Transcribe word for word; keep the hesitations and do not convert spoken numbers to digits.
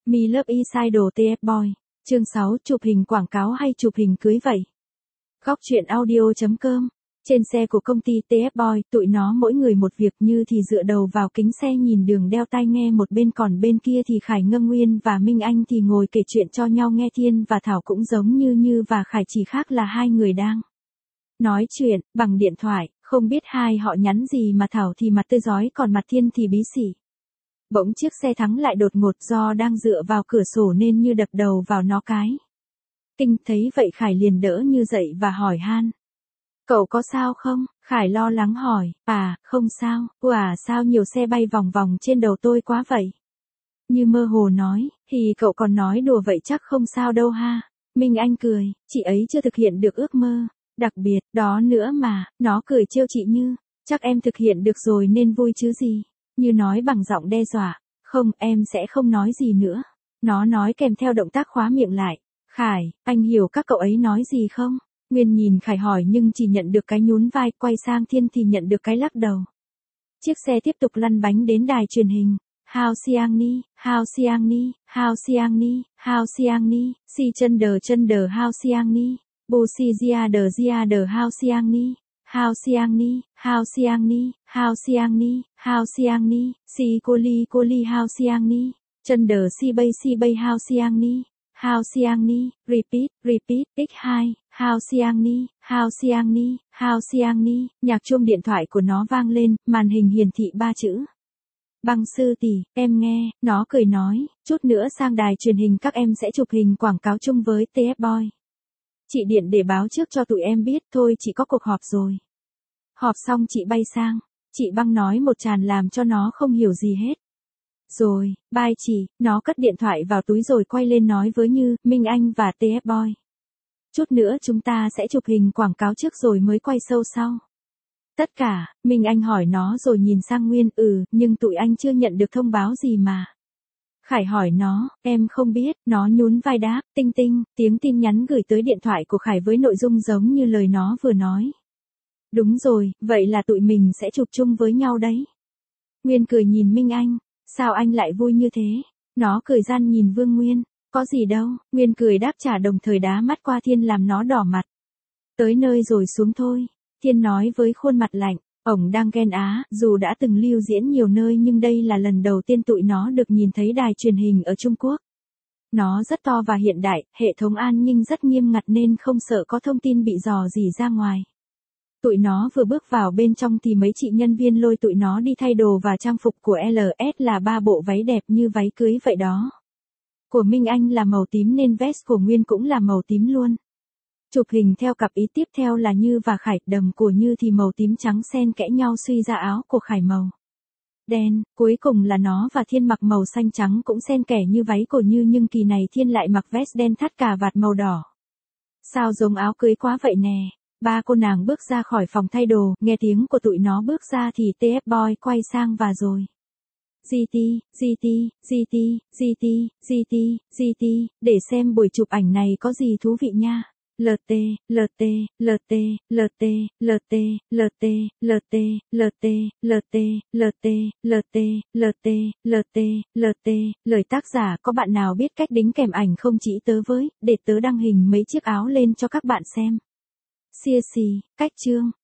Me Love Idol tê ép Boy. Chương sáu, chụp hình quảng cáo hay chụp hình cưới vậy? Góc truyện audio chấm com. Trên xe của công ty tê ép Boy, tụi nó mỗi người một việc. Như thì dựa đầu vào kính xe nhìn đường đeo tai nghe một bên, còn bên kia thì Khải Ngâm Nguyên và Minh Anh thì ngồi kể chuyện cho nhau nghe. Thiên và Thảo cũng giống như Như và Khải, chỉ khác là hai người đang nói chuyện bằng điện thoại. Không biết hai họ nhắn gì mà Thảo thì mặt tươi rói, còn mặt Thiên thì bí xỉ. Bỗng chiếc xe thắng lại đột ngột, do đang dựa vào cửa sổ nên Như đập đầu vào nó cái kinh. Thấy vậy Khải liền đỡ Như dậy và hỏi han: "Cậu có sao không?" Khải lo lắng hỏi: "À, không sao." "Ủa sao nhiều xe bay vòng vòng trên đầu tôi quá vậy?" Như mơ hồ nói: "Thì cậu còn nói đùa vậy, chắc không sao đâu ha." Minh Anh cười: "Chị ấy chưa thực hiện được ước mơ đặc biệt đó nữa mà." Nó cười trêu chị Như: "Chắc em thực hiện được rồi nên vui chứ gì." Như nói bằng giọng đe dọa: "Không, em sẽ không nói gì nữa." Nó nói kèm theo động tác khóa miệng lại. "Khải, anh hiểu các cậu ấy nói gì không?" Nguyên nhìn Khải hỏi nhưng chỉ nhận được cái nhún vai, quay sang Thiên thì nhận được cái lắc đầu. Chiếc xe tiếp tục lăn bánh đến đài truyền hình. Hao Siang Ni, Hao Siang Ni, Hao Siang Ni, Hao Siang Ni, Si chân đờ chân đờ Hao Siang Ni, Bu Si Gia đờ Gia đờ Hao Siang Ni, Hao Siang Ni, Hao Siang Ni, Hao Siang Ni, Hao Siang Ni, Si cô ly cô ly Hao Siang Ni, chân đờ Si bay Si bay Hao Siang Ni, Hao Siang Ni, repeat, repeat, x hai, Hao Siang Ni, Hao Siang Ni, Hao Siang Ni. Nhạc chuông điện thoại của nó vang lên, màn hình hiển thị ba chữ: "Băng sư tỷ, em nghe." Nó cười nói: "Chút nữa sang đài truyền hình các em sẽ chụp hình quảng cáo chung với tê ép Boy. Chị điện để báo trước cho tụi em biết thôi, chị có cuộc họp rồi." Họp xong chị bay sang. Chị Băng nói một tràng làm cho nó không hiểu gì hết. "Rồi, bye chị." Nó cất điện thoại vào túi rồi quay lên nói với Như, Minh Anh và tê ép Boy: "Chút nữa chúng ta sẽ chụp hình quảng cáo trước rồi mới quay show sau." "Tất cả?" Minh Anh hỏi nó rồi nhìn sang Nguyên. "Ừ, nhưng tụi anh chưa nhận được thông báo gì mà." Khải hỏi nó: "Em không biết." Nó nhún vai đáp: "Tinh tinh." Tiếng tin nhắn gửi tới điện thoại của Khải với nội dung giống như lời nó vừa nói. "Đúng rồi, vậy là tụi mình sẽ chụp chung với nhau đấy." Nguyên cười nhìn Minh Anh: "Sao anh lại vui như thế?" Nó cười gian nhìn Vương Nguyên: "Có gì đâu." Nguyên cười đáp trả, đồng thời đá mắt qua Thiên làm nó đỏ mặt. "Tới nơi rồi xuống thôi." Thiên nói với khuôn mặt lạnh. Ổng đang ghen á, dù đã từng lưu diễn nhiều nơi nhưng đây là lần đầu tiên tụi nó được nhìn thấy đài truyền hình ở Trung Quốc. Nó rất to và hiện đại, hệ thống an ninh rất nghiêm ngặt nên không sợ có thông tin bị dò dỉ ra ngoài. Tụi nó vừa bước vào bên trong thì mấy chị nhân viên lôi tụi nó đi thay đồ, và trang phục của lờ ét là ba bộ váy đẹp như váy cưới vậy đó. Của Minh Anh là màu tím nên vest của Nguyên cũng là màu tím luôn. Chụp hình theo cặp ý tiếp theo là Như và Khải, đầm của Như thì màu tím trắng xen kẽ nhau suy ra áo của Khải màu đen, cuối cùng là nó và Thiên mặc màu xanh trắng cũng xen kẽ như váy của Như, nhưng kỳ này Thiên lại mặc vest đen thắt cà vạt màu đỏ. "Sao giống áo cưới quá vậy nè." Ba cô nàng bước ra khỏi phòng thay đồ, nghe tiếng của tụi nó bước ra thì tê ép Boy quay sang và rồi: "giê tê, giê tê, giê tê, giê tê, giê tê, giê tê, để xem buổi chụp ảnh này có gì thú vị nha. lờ tê, lờ tê, lờ tê, lờ tê, lờ tê, lờ tê, lờ tê, lờ tê, lờ tê, lờ tê, lờ tê, lờ tê, lờ tê, lờ tê." Lời tác giả: "Có bạn nào biết cách đính kèm ảnh không chỉ tớ với, để tớ đăng hình mấy chiếc áo lên cho các bạn xem." Xia xì, cách chương.